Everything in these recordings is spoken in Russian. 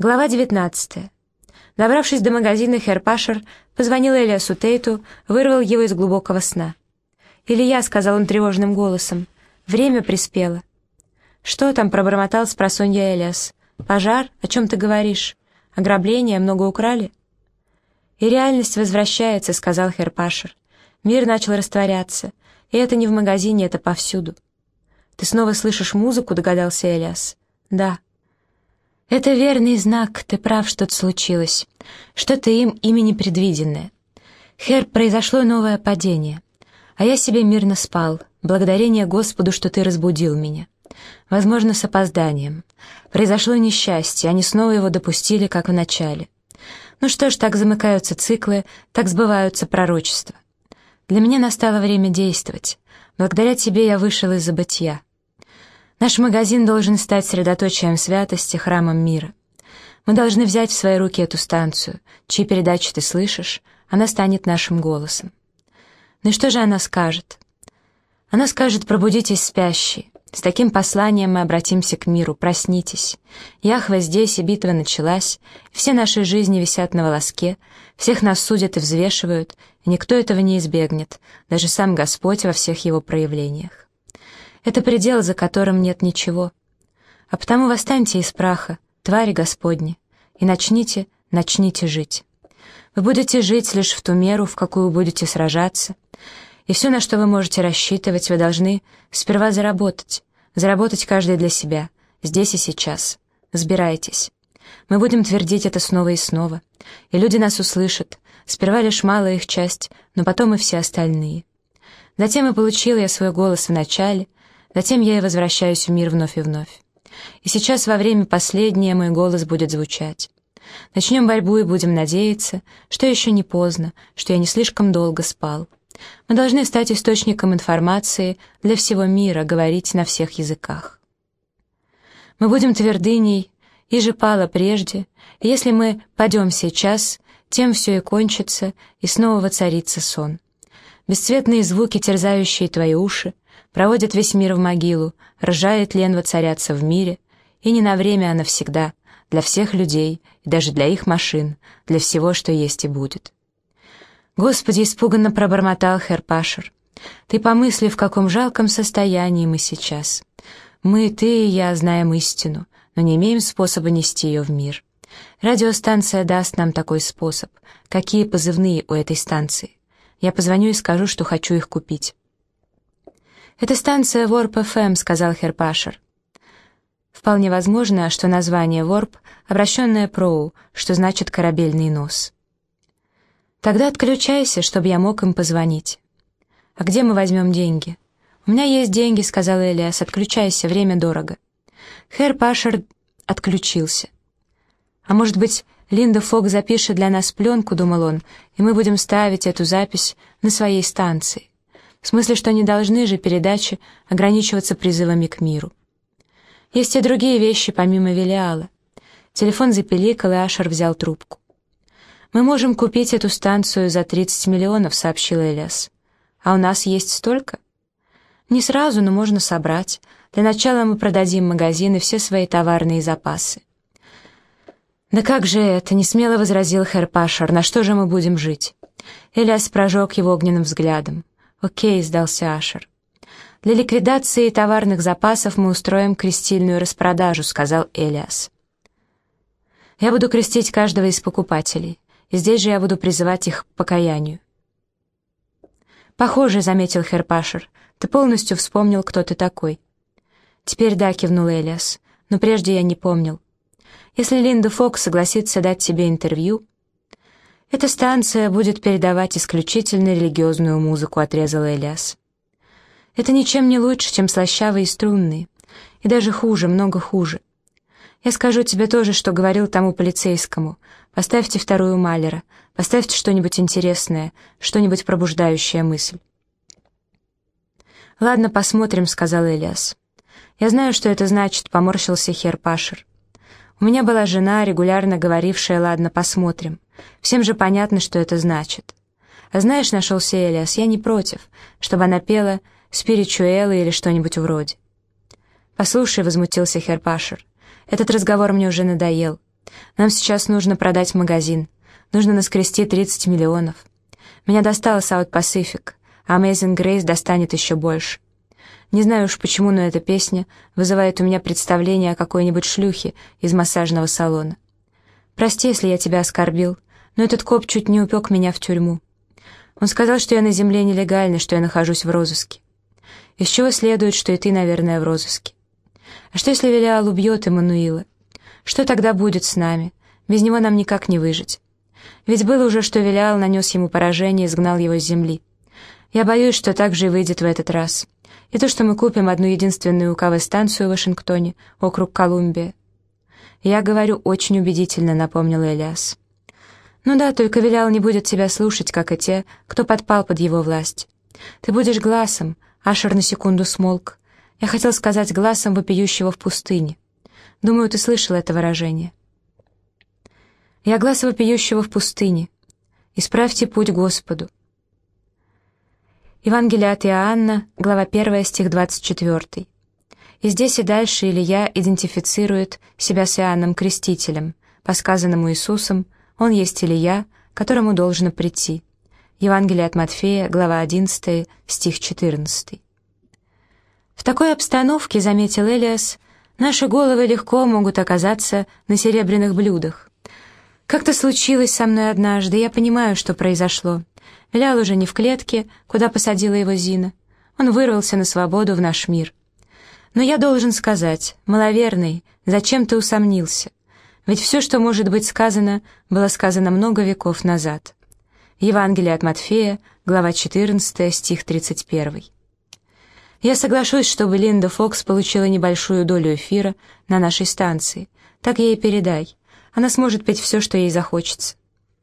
Глава 19. Добравшись до магазина, Херр Пашер позвонил Элиасу Тейту, вырвал его из глубокого сна. «Илья», — сказал он тревожным голосом, — «время приспело». «Что там?» — пробормотал спросонья Элиас. «Пожар? О чем ты говоришь? Ограбление? Много украли?» «И реальность возвращается», — сказал Херр Пашер. «Мир начал растворяться, и это не в магазине, это повсюду». «Ты снова слышишь музыку?» — догадался Элиас. «Да». «Это верный знак, ты прав, что-то случилось. Что-то ими непредвиденное. Хер, произошло новое падение. А я себе мирно спал, благодарение Господу, что ты разбудил меня. Возможно, с опозданием. Произошло несчастье, они снова его допустили, как в начале. Ну что ж, так замыкаются циклы, так сбываются пророчества. Для меня настало время действовать. Благодаря тебе я вышел из забытья. Наш магазин должен стать средоточием святости, храмом мира. Мы должны взять в свои руки эту станцию, чьи передачи ты слышишь, она станет нашим голосом. Ну и что же она скажет? Она скажет: пробудитесь, спящие. С таким посланием мы обратимся к миру: проснитесь. Яхве здесь, и битва началась, все наши жизни висят на волоске, всех нас судят и взвешивают, и никто этого не избегнет, даже сам Господь во всех его проявлениях. Это предел, за которым нет ничего. А потому восстаньте из праха, твари Господни, и начните жить. Вы будете жить лишь в ту меру, в какую будете сражаться, и все, на что вы можете рассчитывать, вы должны сперва заработать каждый для себя, здесь и сейчас. Сбирайтесь. Мы будем твердить это снова и снова, и люди нас услышат, сперва лишь малая их часть, но потом и все остальные. Затем и получил я свой голос в начале, затем я и возвращаюсь в мир вновь и вновь. И сейчас во время последнее мой голос будет звучать. Начнем борьбу и будем надеяться, что еще не поздно, что я не слишком долго спал. Мы должны стать источником информации для всего мира, говорить на всех языках. Мы будем твердыней, и же пало прежде, и если мы падем сейчас, тем все и кончится, и снова воцарится сон. Бесцветные звуки, терзающие твои уши, проводят весь мир в могилу, рожает лен воцаряться в мире, и не на время, а навсегда, для всех людей, и даже для их машин, для всего, что есть и будет. Господи, испуганно пробормотал Херр Пашер, ты помысли, в каком жалком состоянии мы сейчас. Мы, ты и я, знаем истину, но не имеем способа нести ее в мир. Радиостанция даст нам такой способ. Какие позывные у этой станции? Я позвоню и скажу, что хочу их купить. «Это станция Ворп ФМ», — сказал Херр Пашер. Вполне возможно, что название Ворп — обращенное Проу, что значит «корабельный нос». «Тогда отключайся, чтобы я мог им позвонить». «А где мы возьмем деньги?» «У меня есть деньги», — сказал Элиас, — «отключайся, время дорого». Херр Пашер отключился. «А может быть, Линда Фок запишет для нас пленку», — думал он, — «и мы будем ставить эту запись на своей станции». В смысле, что не должны же передачи ограничиваться призывами к миру. Есть и другие вещи, помимо Велиала. Телефон запеликал, и Ашер взял трубку. «Мы можем купить эту станцию за 30 миллионов», — сообщил Элиас. «А у нас есть столько?» «Не сразу, но можно собрать. Для начала мы продадим магазин и все свои товарные запасы». «Да как же это?» — несмело возразил Херр Пашер. «На что же мы будем жить?» Элиас прожег его огненным взглядом. «Окей», — сдался Ашер. «Для ликвидации товарных запасов мы устроим крестильную распродажу», — сказал Элиас. «Я буду крестить каждого из покупателей, и здесь же я буду призывать их к покаянию». «Похоже», — заметил Херр Пашер, — «ты полностью вспомнил, кто ты такой». «Теперь да», — кивнул Элиас, — «но прежде я не помнил. Если Линда Фок согласится дать тебе интервью...» «Эта станция будет передавать исключительно религиозную музыку», — отрезал Элиас. «Это ничем не лучше, чем слащавые струнные. И даже хуже, много хуже. Я скажу тебе тоже, что говорил тому полицейскому. Поставьте вторую Малера, поставьте что-нибудь интересное, что-нибудь пробуждающее мысль». «Ладно, посмотрим», — сказал Элиас. «Я знаю, что это значит», — поморщился Херр Пашер. «У меня была жена, регулярно говорившая: ладно, посмотрим. Всем же понятно, что это значит. А знаешь, нашелся Элиас, я не против, чтобы она пела спиричуэлы или что-нибудь вроде». «Послушай», — возмутился Херр Пашер, — «этот разговор мне уже надоел. Нам сейчас нужно продать магазин. Нужно наскрести 30 миллионов. Меня достала South Pacific, а Amazing Grace достанет еще больше. Не знаю уж почему, но эта песня вызывает у меня представление о какой-нибудь шлюхе из массажного салона. Прости, если я тебя оскорбил, но этот коп чуть не упек меня в тюрьму. Он сказал, что я на земле нелегально, что я нахожусь в розыске. Из чего следует, что и ты, наверное, в розыске. А что, если Велиал убьет Эммануила? Что тогда будет с нами? Без него нам никак не выжить. Ведь было уже, что Велиал нанес ему поражение и изгнал его с земли. Я боюсь, что так же и выйдет в этот раз. И то, что мы купим одну единственную УКВ-станцию в Вашингтоне, округ Колумбия. Я говорю очень убедительно, напомнил Элиас. Ну да, только Велиал не будет тебя слушать, как и те, кто подпал под его власть. Ты будешь гласом. Ашер на секунду смолк. Я хотел сказать гласом вопиющего в пустыне. Думаю, ты слышал это выражение. Я глас вопиющего в пустыне. Исправьте путь Господу. Евангелие от Иоанна, глава 1, стих 24. И здесь и дальше Илия идентифицирует себя с Иоанном Крестителем. По сказанному Иисусом, он есть Илия, которому должно прийти. Евангелие от Матфея, глава 11, стих 14. В такой обстановке, заметил Элиас, наши головы легко могут оказаться на серебряных блюдах. Как-то случилось со мной однажды, я понимаю, что произошло. Велиал уже не в клетке, куда посадила его Зина. Он вырвался на свободу в наш мир. Но я должен сказать, маловерный, зачем ты усомнился? Ведь все, что может быть сказано, было сказано много веков назад. Евангелие от Матфея, глава 14, стих 31. Я соглашусь, чтобы Линда Фокс получила небольшую долю эфира на нашей станции. Так ей передай. Она сможет петь все, что ей захочется.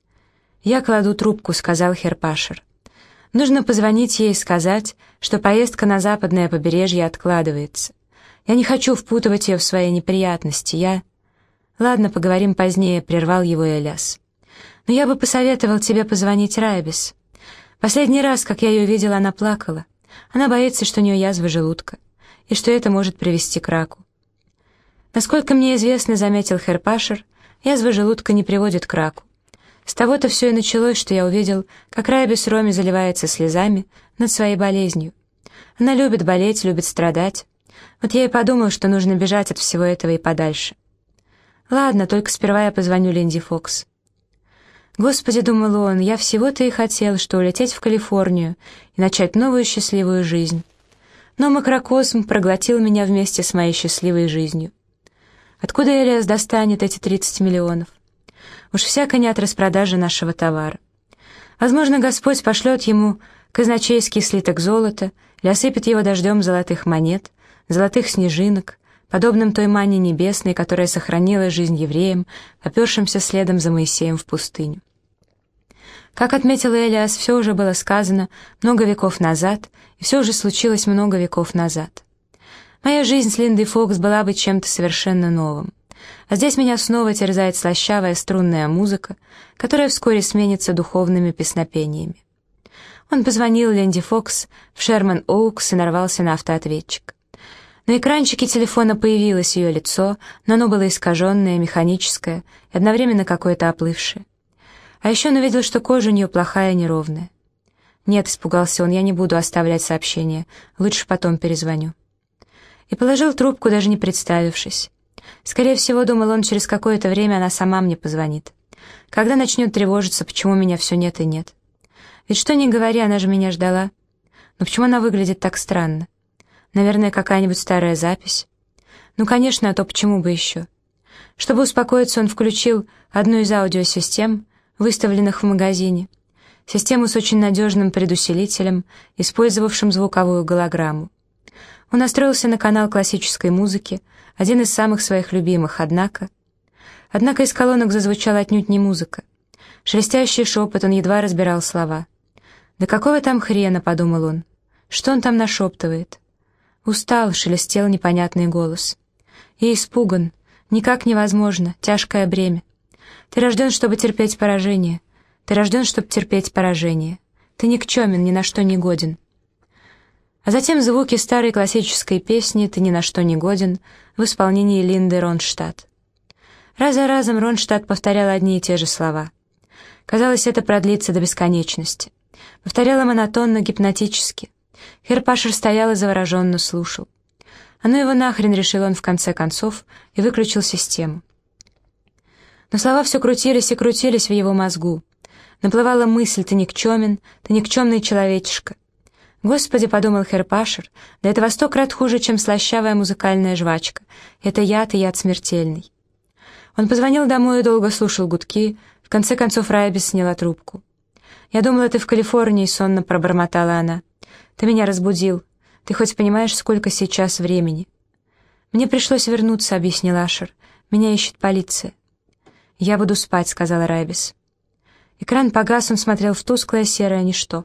«Я кладу трубку», — сказал Херпашер. «Нужно позвонить ей и сказать, что поездка на западное побережье откладывается. Я не хочу впутывать ее в свои неприятности, «Ладно, поговорим позднее», — прервал его Элиас. «Но я бы посоветовал тебе позвонить Райбис. Последний раз, как я ее видела, она плакала. Она боится, что у нее язва желудка, и что это может привести к раку». «Насколько мне известно, — заметил Херпашер, — язва желудка не приводит к раку. С того-то все и началось, что я увидел, как Райбис Роми заливается слезами над своей болезнью. Она любит болеть, любит страдать. Вот я и подумал, что нужно бежать от всего этого и подальше. Ладно, только сперва я позвоню Линди Фокс». «Господи, — думал он, — я всего-то и хотел, что улететь в Калифорнию и начать новую счастливую жизнь. Но макрокосм проглотил меня вместе с моей счастливой жизнью. Откуда Элиас достанет эти 30 миллионов? Уж всяко не от распродажи нашего товара. Возможно, Господь пошлет ему казначейский слиток золота или осыпет его дождем золотых монет, золотых снежинок, подобным той манне небесной, которая сохранила жизнь евреям, попёршимся следом за Моисеем в пустыню. Как отметил Элиас, все уже было сказано много веков назад, и все уже случилось много веков назад. Моя жизнь с Линдой Фокс была бы чем-то совершенно новым. А здесь меня снова терзает слащавая струнная музыка, которая вскоре сменится духовными песнопениями. Он позвонил Линди Фокс в Шерман-Оукс и нарвался на автоответчик. На экранчике телефона появилось ее лицо, но оно было искаженное, механическое и одновременно какое-то оплывшее. А еще он увидел, что кожа у нее плохая, неровная. «Нет», — испугался он, — «я не буду оставлять сообщение, лучше потом перезвоню». И положил трубку, даже не представившись. Скорее всего, думал он, через какое-то время она сама мне позвонит. Когда начнет тревожиться, почему меня все нет и нет. Ведь что ни говори, она же меня ждала. Но почему она выглядит так странно? Наверное, какая-нибудь старая запись. Ну, конечно, а то почему бы еще? Чтобы успокоиться, он включил одну из аудиосистем, выставленных в магазине. Систему с очень надежным предусилителем, использовавшим звуковую голограмму. Он настроился на канал классической музыки, один из самых своих любимых, однако из колонок зазвучала отнюдь не музыка. Шелестящий шепот, он едва разбирал слова. «Да какого там хрена?» — подумал он. «Что он там нашептывает?» «Устал», — шелестел непонятный голос. «И испуган. Никак невозможно. Тяжкое бремя. Ты рожден, чтобы терпеть поражение. Ты рожден, чтобы терпеть поражение. Ты никчемен, ни на что не годен». А затем звуки старой классической песни «Ты ни на что не годен» в исполнении Линды Ронштадт. Раз за разом Ронштадт повторял одни и те же слова. Казалось, это продлится до бесконечности. Повторяла монотонно, гипнотически. Херр Пашер стоял и завороженно слушал. «А ну его нахрен», — решил он в конце концов и выключил систему. Но слова все крутились и крутились в его мозгу. Наплывала мысль: «Ты никчемен, ты никчемный человечишка». «Господи», — подумал Херр Пашер, — «да это во 100 крат хуже, чем слащавая музыкальная жвачка. Это яд, и яд смертельный». Он позвонил домой и долго слушал гудки. В конце концов Райбис сняла трубку. «Я думала, ты в Калифорнии», — сонно пробормотала она. «Ты меня разбудил. Ты хоть понимаешь, сколько сейчас времени?» «Мне пришлось вернуться», — объяснил Ашер. «Меня ищет полиция». «Я буду спать», — сказала Райбис. Экран погас, он смотрел в тусклое серое ничто.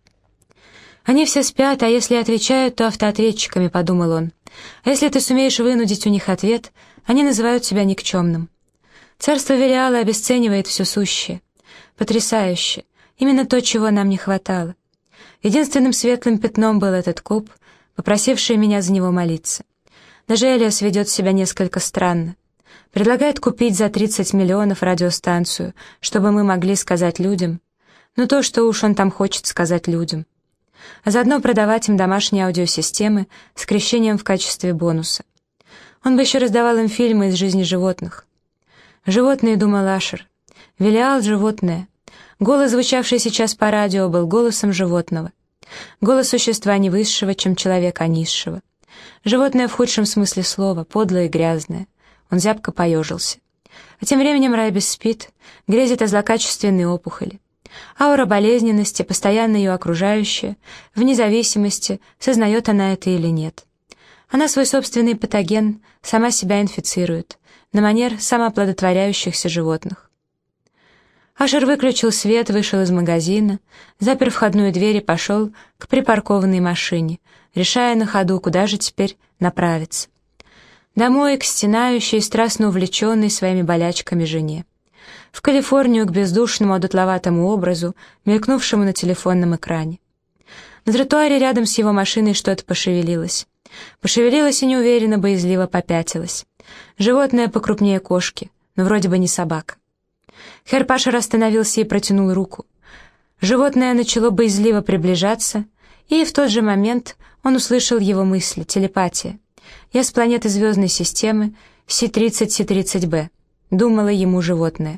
«Они все спят, а если отвечают, то автоответчиками», — подумал он. «А если ты сумеешь вынудить у них ответ, они называют себя никчемным». Царство Велиала обесценивает все сущее. Потрясающе. Именно то, чего нам не хватало. Единственным светлым пятном был этот коп, попросивший меня за него молиться. Даже Элиас ведет себя несколько странно. Предлагает купить за 30 миллионов радиостанцию, чтобы мы могли сказать людям, ну то, что уж он там хочет сказать людям, а заодно продавать им домашние аудиосистемы с крещением в качестве бонуса. Он бы еще раздавал им фильмы из жизни животных. «Животные», — думал Ашер. «Велиал — животное». Голос, звучавший сейчас по радио, был голосом животного. Голос существа не высшего, чем человек, а низшего. Животное в худшем смысле слова, подлое и грязное. Он зябко поежился. А тем временем Райбис спит, грезит о злокачественной опухоли. Аура болезненности, постоянно ее окружающая, вне зависимости, сознает она это или нет. Она свой собственный патоген, сама себя инфицирует, на манер самооплодотворяющихся животных. Ашер выключил свет, вышел из магазина, запер входную дверь и пошел к припаркованной машине, решая на ходу, куда же теперь направиться. Домой, к стенающей, страстно увлеченной своими болячками жене. В Калифорнию, к бездушному, одутловатому образу, мелькнувшему на телефонном экране. На тротуаре рядом с его машиной что-то пошевелилось. Пошевелилось и неуверенно, боязливо попятилось. Животное покрупнее кошки, но вроде бы не собака. Херр Пашер остановился и протянул руку. Животное начало боязливо приближаться, и в тот же момент он услышал его мысли, телепатия. «Я с планеты звездной системы Си-30, Си-30Б», — думало ему животное.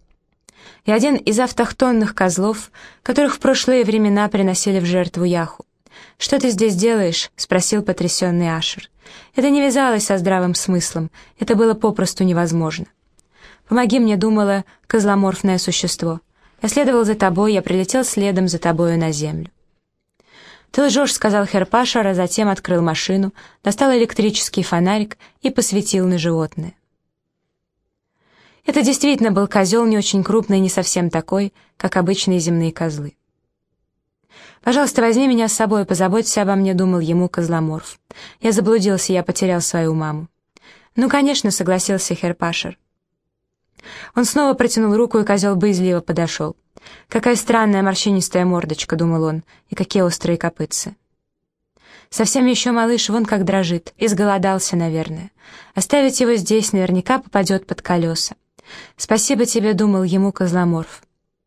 И один из автохтонных козлов, которых в прошлые времена приносили в жертву Яху. «Что ты здесь делаешь?» — спросил потрясенный Ашер. Это не вязалось со здравым смыслом, это было попросту невозможно. «Помоги мне», — думало козломорфное существо. «Я следовал за тобой, я прилетел следом за тобою на землю». «Ты лжешь», — сказал Херр Пашер, а затем открыл машину, достал электрический фонарик и посветил на животное. Это действительно был козел, не очень крупный, не совсем такой, как обычные земные козлы. «Пожалуйста, возьми меня с собой, позаботься обо мне», — думал ему козломорф. «Я заблудился, я потерял свою маму». «Ну, конечно», — согласился Херр Пашер. Он снова протянул руку, и козел боязливо подошел. «Какая странная морщинистая мордочка», — думал он, — «и какие острые копытцы». Совсем еще малыш, вон как дрожит, изголодался, наверное. Оставить его здесь наверняка попадет под колеса. «Спасибо тебе», — думал ему козломорф.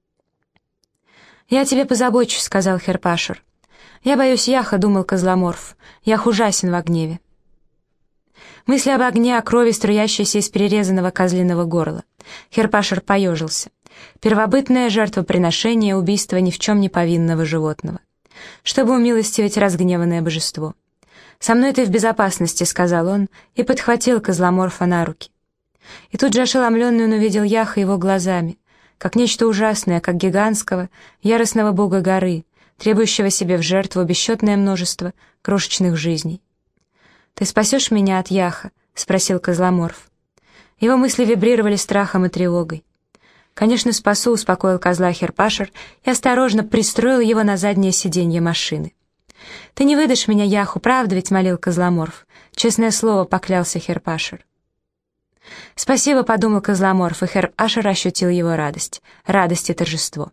«Я о тебе позабочусь», — сказал Херр Пашер. «Я боюсь Яха», — думал козломорф. «Ях ужасен во гневе». Мысли об огне, о крови, струящейся из перерезанного козлиного горла. Херр Пашер поежился. Первобытное жертвоприношение, убийство ни в чем не повинного животного. Чтобы умилостивить разгневанное божество. «Со мной ты в безопасности», — сказал он, и подхватил козломорфа на руки. И тут же ошеломленный он увидел Яха его глазами, как нечто ужасное, как гигантского, яростного бога горы, требующего себе в жертву бесчетное множество крошечных жизней. «Ты спасешь меня от Яха?» — спросил козломорф. Его мысли вибрировали страхом и тревогой. «Конечно, спасу», — успокоил козла Херр Пашер и осторожно пристроил его на заднее сиденье машины. «Ты не выдашь меня Яху, правда ведь?» — молил козломорф. «Честное слово», — поклялся Херр Пашер. «Спасибо», — подумал козломорф, и Херр Пашер ощутил его радость и торжество.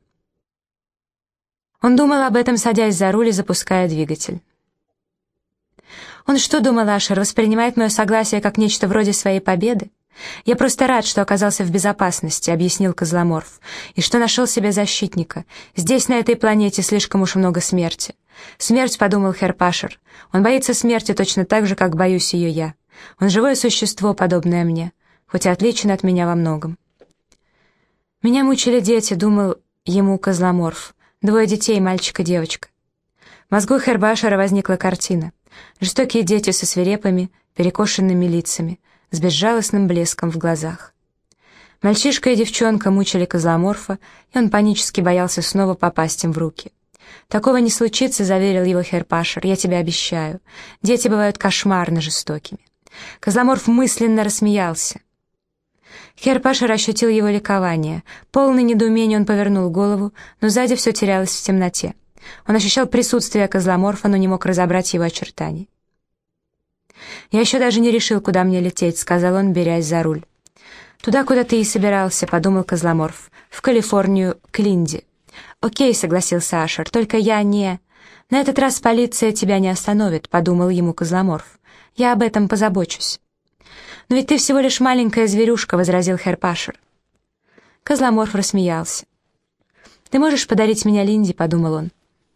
Он думал об этом, садясь за руль и запуская двигатель. Он что, думал Ашер, воспринимает мое согласие как нечто вроде своей победы? «Я просто рад, что оказался в безопасности», — объяснил Козломорф, «и что нашел себе защитника. Здесь, на этой планете, слишком уж много смерти». «Смерть», — подумал Херр Пашер, — «он боится смерти точно так же, как боюсь ее я. Он живое существо, подобное мне, хоть и отличен от меня во многом». «Меня мучили дети», — думал ему Козломорф, «2 детей, мальчик и девочка». В мозгу Херр Пашера возникла картина. Жестокие дети со свирепыми, перекошенными лицами, с безжалостным блеском в глазах. Мальчишка и девчонка мучили Козломорфа, и он панически боялся снова попасть им в руки. «Такого не случится», — заверил его Херр Пашер, — «я тебе обещаю. Дети бывают кошмарно жестокими». Козломорф мысленно рассмеялся. Херр Пашер ощутил его ликование. Полный недоумения он повернул голову, но сзади все терялось в темноте. Он ощущал присутствие Козломорфа, но не мог разобрать его очертаний. «Я еще даже не решил, куда мне лететь», — сказал он, берясь за руль. «Туда, куда ты и собирался», — подумал Козломорф. «В Калифорнию, к Линде». «Окей», — согласился Ашер, — «только я не...» «На этот раз полиция тебя не остановит», — подумал ему Козломорф. «Я об этом позабочусь». «Но ведь ты всего лишь маленькая зверюшка», — возразил Херр Пашер. Козломорф рассмеялся. «Ты можешь подарить меня Линде», — подумал он.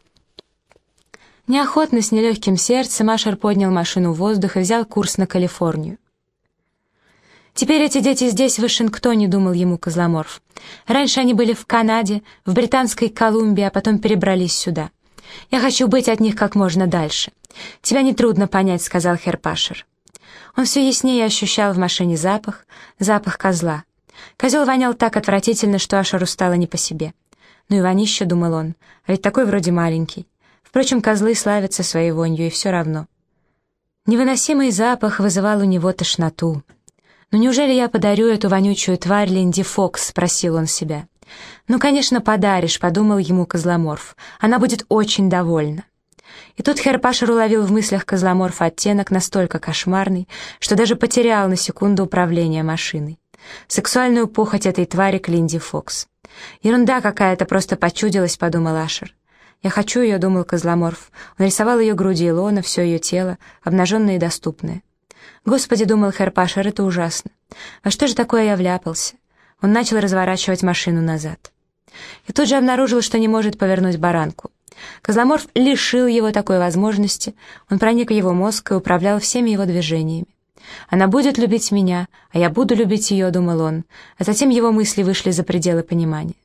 Неохотно, с нелегким сердцем, Ашер поднял машину в воздух и взял курс на Калифорнию. «Теперь эти дети здесь, в Вашингтоне», — думал ему Козломорф. «Раньше они были в Канаде, в Британской Колумбии, а потом перебрались сюда. Я хочу быть от них как можно дальше». «Тебя нетрудно понять», — сказал Херр Пашер. Он все яснее ощущал в машине запах козла. Козел вонял так отвратительно, что Ашеру стало не по себе. «Ну и вонища», — думал он, — «а ведь такой вроде маленький». Впрочем, козлы славятся своей вонью, и все равно. Невыносимый запах вызывал у него тошноту. «Ну неужели я подарю эту вонючую тварь Линде Фокс?» — спросил он себя. «Ну, конечно, подаришь», — подумал ему Козломорф. «Она будет очень довольна». И тут Херр Пашер уловил в мыслях Козломорфа оттенок настолько кошмарный, что даже потерял на секунду управление машиной. Сексуальную похоть этой твари к Линде Фокс. «Ерунда какая-то, просто почудилась», — подумал Ашер. «Я хочу ее», — думал Козломорф. Он рисовал ее груди и лона, все ее тело, обнаженное и доступное. «Господи», — думал Херр Пашер, — «это ужасно. Во что же такое я вляпался?» Он начал разворачивать машину назад. И тут же обнаружил, что не может повернуть баранку. Козломорф лишил его такой возможности, он проник в его мозг и управлял всеми его движениями. «Она будет любить меня, а я буду любить ее», — думал он, а затем его мысли вышли за пределы понимания.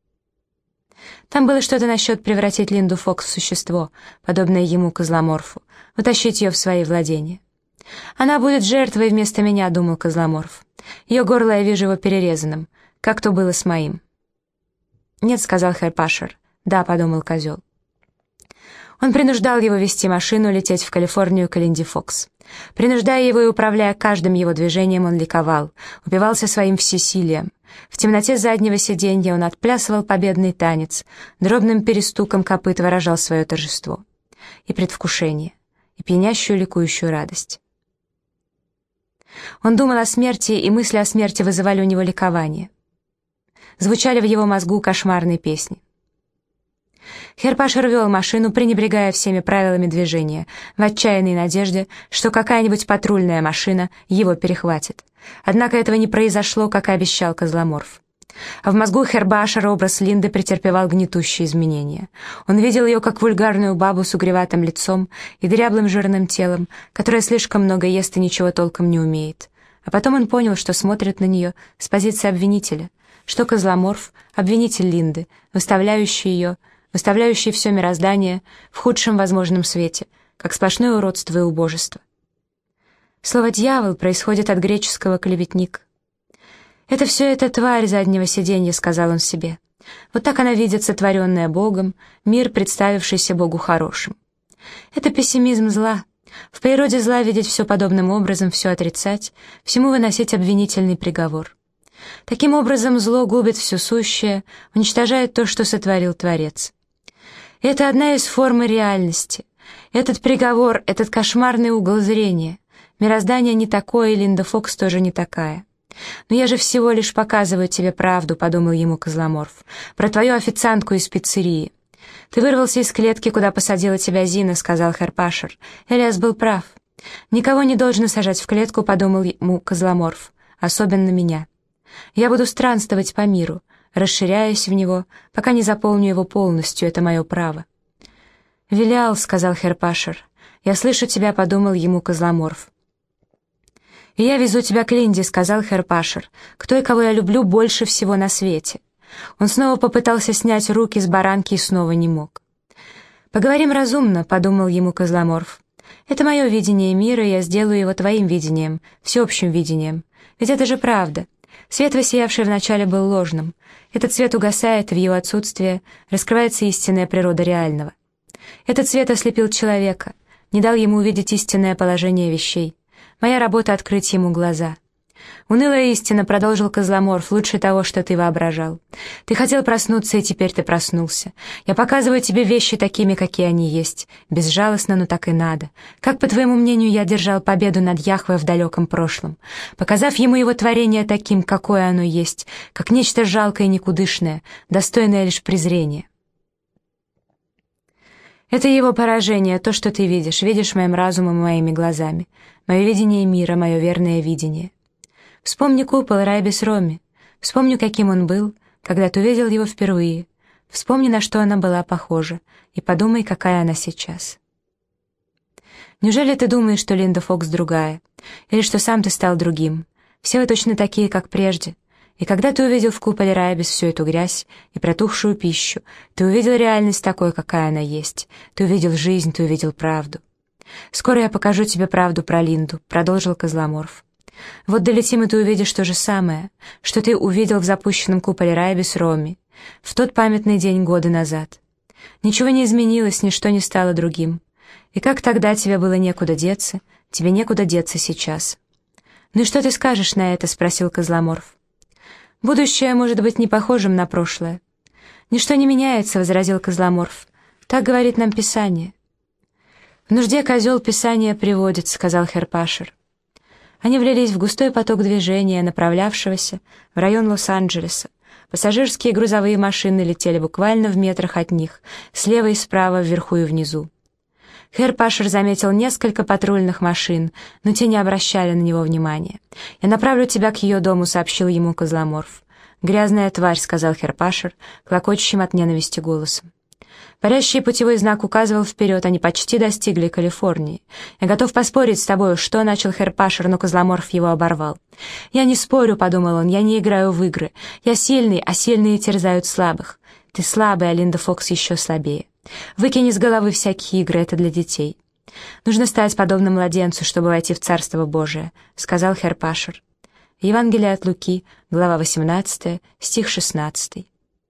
Там было что-то насчет превратить Линду Фокс в существо, подобное ему, Козломорфу, утащить ее в свои владения. «Она будет жертвой вместо меня», — думал Козломорф. «Ее горло я вижу его перерезанным, как то было с моим». «Нет», — сказал Херр Пашер. «Да», — подумал козел. Он принуждал его вести машину, лететь в Калифорнию к Линде Фокс. Принуждая его и управляя каждым его движением, он ликовал, упивался своим всесилием. В темноте заднего сиденья он отплясывал победный танец, дробным перестуком копыт выражал свое торжество. И предвкушение, и пьянящую ликующую радость. Он думал о смерти, и мысли о смерти вызывали у него ликование. Звучали в его мозгу кошмарные песни. Херр Пашер вел машину, пренебрегая всеми правилами движения, в отчаянной надежде, что какая-нибудь патрульная машина его перехватит. Однако этого не произошло, как и обещал Козломорф. А в мозгу Херр Пашера образ Линды претерпевал гнетущие изменения. Он видел ее как вульгарную бабу с угреватым лицом и дряблым жирным телом, которая слишком много ест и ничего толком не умеет. А потом он понял, что смотрит на нее с позиции обвинителя, что Козломорф — обвинитель Линды, выставляющий все мироздание в худшем возможном свете, как сплошное уродство и убожество. Слово «дьявол» происходит от греческого «клеветник». «Это все эта тварь заднего сиденья», — сказал он себе. «Вот так она видит сотворенное Богом, мир, представившийся Богу хорошим. Это пессимизм зла. В природе зла видеть все подобным образом, все отрицать, всему выносить обвинительный приговор. Таким образом зло губит все сущее, уничтожает то, что сотворил Творец. Это одна из форм реальности. Этот приговор, этот кошмарный угол зрения. Мироздание не такое, и Линда Фокс тоже не такая. «Но я же всего лишь показываю тебе правду», — подумал ему Козломорф, «про твою официантку из пиццерии». «Ты вырвался из клетки, куда посадила тебя Зина», — сказал Херр Пашер. Элиас был прав. «Никого не должно сажать в клетку», — подумал ему Козломорф. особенно меня. Я буду странствовать по миру, расширяясь в него, пока не заполню его полностью, это мое право. «Велиал», — сказал Херр Пашер, — «я слышу тебя», — подумал ему Козломорф. «И я везу тебя к Линде», — сказал Херр Пашер, — «к той, кого я люблю больше всего на свете». Он снова попытался снять руки с баранки и снова не мог. «Поговорим разумно», — подумал ему Козломорф. «Это мое видение мира, и я сделаю его твоим видением, всеобщим видением. Ведь это же правда. Свет, воссиявший вначале, был ложным. Этот свет угасает, и в его отсутствие раскрывается истинная природа реального. Этот свет ослепил человека, не дал ему увидеть истинное положение вещей. Моя работа — открыть ему глаза». «Унылая истина», — продолжил Козломорф, — «лучше того, что ты воображал. Ты хотел проснуться, и теперь ты проснулся. Я показываю тебе вещи такими, какие они есть. Безжалостно, но так и надо. Как, по твоему мнению, я держал победу над Яхве в далеком прошлом, показав ему его творение таким, какое оно есть, как нечто жалкое и никудышное, достойное лишь презрения. Это его поражение, то, что ты видишь моим разумом и моими глазами, мое видение мира, мое верное видение. Вспомни купол Райбис Роми, вспомни, каким он был, когда ты увидел его впервые, вспомни, на что она была похожа, и подумай, какая она сейчас. Неужели ты думаешь, что Линда Фокс другая, или что сам ты стал другим? Все вы точно такие, как прежде. И когда ты увидел в куполе Райбис всю эту грязь и протухшую пищу, ты увидел реальность такой, какая она есть, ты увидел жизнь, ты увидел правду. «Скоро я покажу тебе правду про Линду», — продолжил Козломорф. «Вот долетим, и ты увидишь то же самое, что ты увидел в запущенном куполе Райбис Роми в тот памятный день года назад. Ничего не изменилось, ничто не стало другим. И как тогда тебе было некуда деться, тебе некуда деться сейчас». «Ну и что ты скажешь на это?» — спросил Козломорф. «Будущее может быть не похожим на прошлое». «Ничто не меняется», — возразил Козломорф. «Так говорит нам Писание». «В нужде козел Писание приводит», — сказал Херр Пашер. Они влились в густой поток движения, направлявшегося в район Лос-Анджелеса. Пассажирские и грузовые машины летели буквально в метрах от них, слева и справа, вверху и внизу. Херр Пашер заметил несколько патрульных машин, но те не обращали на него внимания. «Я направлю тебя к ее дому», — сообщил ему Козломорф. «Грязная тварь», — сказал Херр Пашер, клокочущим от ненависти голосом. Парящий путевой знак указывал вперед, они почти достигли Калифорнии. «Я готов поспорить с тобой, что», — начал Херр Пашер, но Козломорф его оборвал. «Я не спорю», — подумал он, — «я не играю в игры. Я сильный, а сильные терзают слабых. Ты слабый, а Линда Фокс еще слабее. Выкинь из головы всякие игры, это для детей. Нужно стать подобным младенцу, чтобы войти в Царство Божие», — сказал Херр Пашер. Евангелие от Луки, глава 18, стих 16.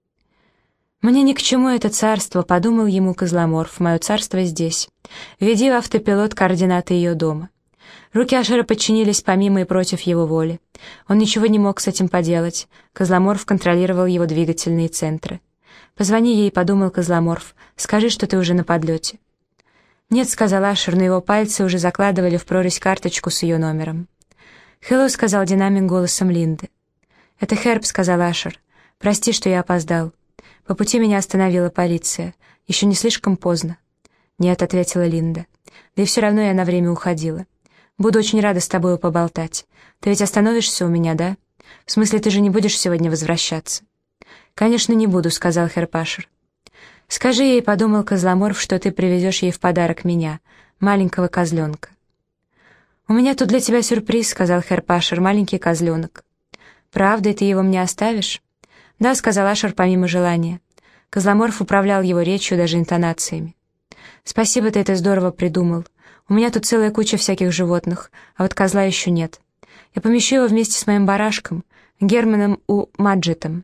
«Мне ни к чему это царство», — подумал ему Козломорф, — «мое царство здесь. Введи в автопилот координаты ее дома». Руки Ашера подчинились помимо и против его воли. Он ничего не мог с этим поделать. Козломорф контролировал его двигательные центры. «Позвони ей», — подумал Козломорф, — «скажи, что ты уже на подлете». «Нет», — сказал Ашер, но его пальцы уже закладывали в прорезь карточку с ее номером. «Хелло», — сказал динамик голосом Линды. «Это Херб», — сказал Ашер. «Прости, что я опоздал. По пути меня остановила полиция. Еще не слишком поздно». «Нет», — ответила Линда. «Да и все равно я на время уходила. Буду очень рада с тобой поболтать. Ты ведь остановишься у меня, да? В смысле, ты же не будешь сегодня возвращаться?» «Конечно, не буду», — сказал Херр Пашер. «Скажи ей», — подумал Козломорф, — «что ты привезешь ей в подарок меня, маленького козленка». «У меня тут для тебя сюрприз», — сказал Херр Пашер, — «маленький козленок». «Правда, и ты его мне оставишь?» «Да», — сказал Ашер помимо желания. Козломорф управлял его речью, даже интонациями. «Спасибо, ты это здорово придумал. У меня тут целая куча всяких животных, а вот козла еще нет. Я помещу его вместе с моим барашком, Германом У. Маджетом».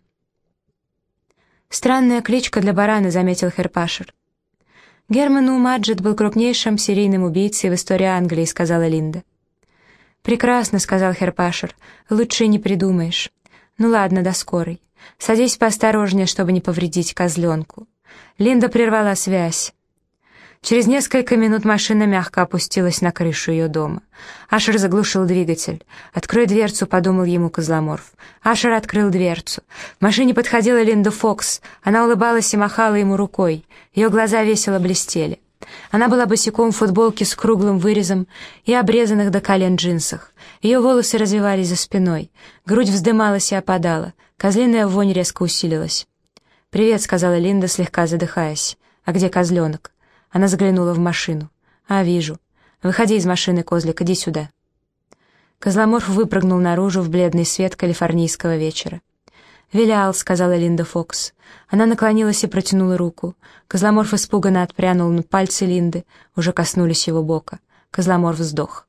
«Странная кличка для барана», — заметил Херр Пашер. «Герман У. Маджет был крупнейшим серийным убийцей в истории Англии», — сказала Линда. «Прекрасно», — сказал Херр Пашер, — «лучше и не придумаешь. Ну ладно, до скорой. Садись поосторожнее, чтобы не повредить козленку». Линда прервала связь. Через несколько минут машина мягко опустилась на крышу ее дома. Ашер заглушил двигатель. «Открой дверцу», — подумал ему Козломорф. Ашер открыл дверцу. В машине подходила Линда Фокс. Она улыбалась и махала ему рукой. Ее глаза весело блестели. Она была босиком в футболке с круглым вырезом и обрезанных до колен джинсах. Ее волосы развивались за спиной, грудь вздымалась и опадала, козлиная вонь резко усилилась. «Привет», — сказала Линда, слегка задыхаясь. «А где козленок?» Она заглянула в машину. «А, вижу. Выходи из машины, козлик, иди сюда». Козломорф выпрыгнул наружу в бледный свет калифорнийского вечера. «Вилял», — сказала Линда Фокс. Она наклонилась и протянула руку. Козломорф испуганно отпрянул, но пальцы Линды уже коснулись его бока. Козломорф сдох.